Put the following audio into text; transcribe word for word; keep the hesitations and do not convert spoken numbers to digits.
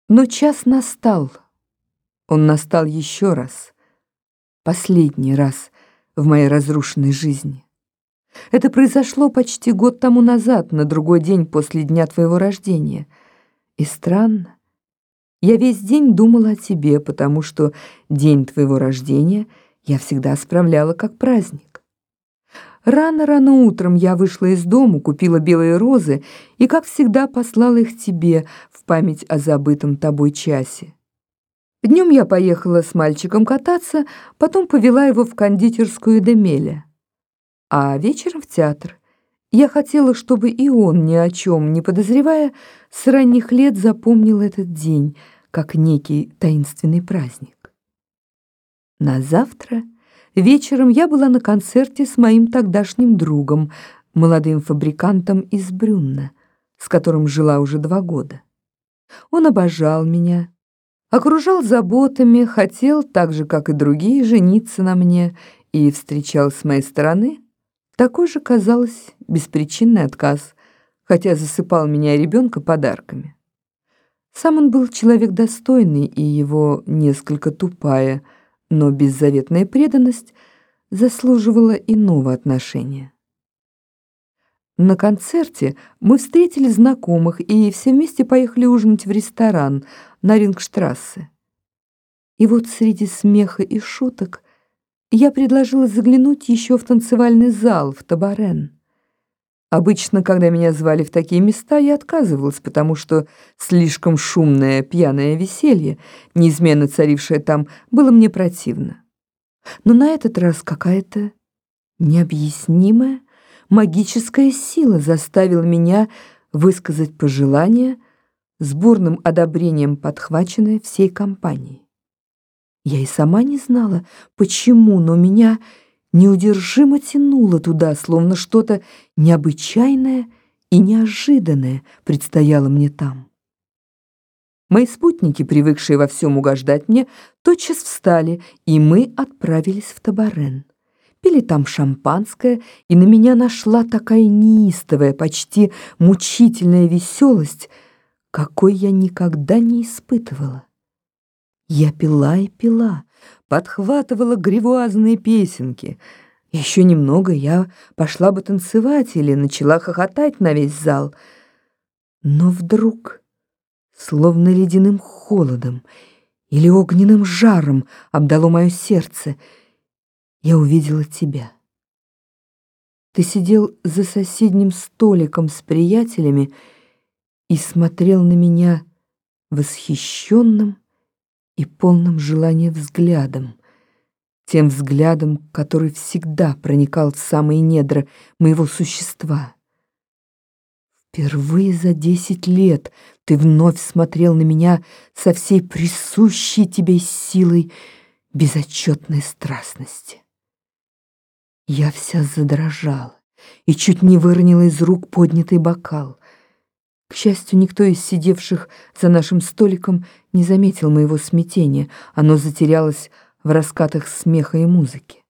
Но час настал. Он настал еще раз. Последний раз в моей разрушенной жизни. Это произошло почти год тому назад, на другой день после дня твоего рождения. И странно, я весь день думала о тебе, потому что день твоего рождения я всегда справляла как праздник. Рано-рано утром я вышла из дому, купила белые розы и, как всегда, послала их тебе в память о забытом тобой часе. Днем я поехала с мальчиком кататься, потом повела его в кондитерскую Демеля, а вечером в театр. Я хотела, чтобы и он, ни о чем не подозревая, с ранних лет запомнил этот день, как некий таинственный праздник. На завтра вечером я была на концерте с моим тогдашним другом, молодым фабрикантом из Брюнна, с которым жила уже два года. Он обожал меня, окружал заботами, хотел, так же, как и другие, жениться на мне и встречал с моей стороны такой же, казалось, беспричинный отказ, хотя засыпал меня и ребенка подарками. Сам он был человек достойный, и его несколько тупая, но беззаветная преданность заслуживала иного отношения. На концерте мы встретили знакомых и все вместе поехали ужинать в ресторан на Рингштрассе. И вот среди смеха и шуток я предложила заглянуть еще в танцевальный зал, в Табарен. Обычно, когда меня звали в такие места, я отказывалась, потому что слишком шумное пьяное веселье, неизменно царившее там, было мне противно. Но на этот раз какая-то необъяснимая магическая сила заставила меня высказать пожелание, с бурным одобрением подхваченное всей компанией. Я и сама не знала, почему, но меня неудержимо тянуло туда, словно что-то необычайное и неожиданное предстояло мне там. Мои спутники, привыкшие во всем угождать мне, тотчас встали, и мы отправились в Табарен. Пили там шампанское, и на меня нашла такая неистовая, почти мучительная веселость, какой я никогда не испытывала. Я пила и пила, подхватывала гривуазные песенки. Еще немного я пошла бы танцевать или начала хохотать на весь зал. Но вдруг, словно ледяным холодом или огненным жаром обдало мое сердце, я увидела тебя. Ты сидел за соседним столиком с приятелями и смотрел на меня восхищенным и полным желания взглядом, тем взглядом, который всегда проникал в самые недра моего существа. Впервые за десять лет ты вновь смотрел на меня со всей присущей тебе силой безотчетной страстности. Я вся задрожала и чуть не выронила из рук поднятый бокал. К счастью, никто из сидевших за нашим столиком не заметил моего смятения, оно затерялось в раскатах смеха и музыки.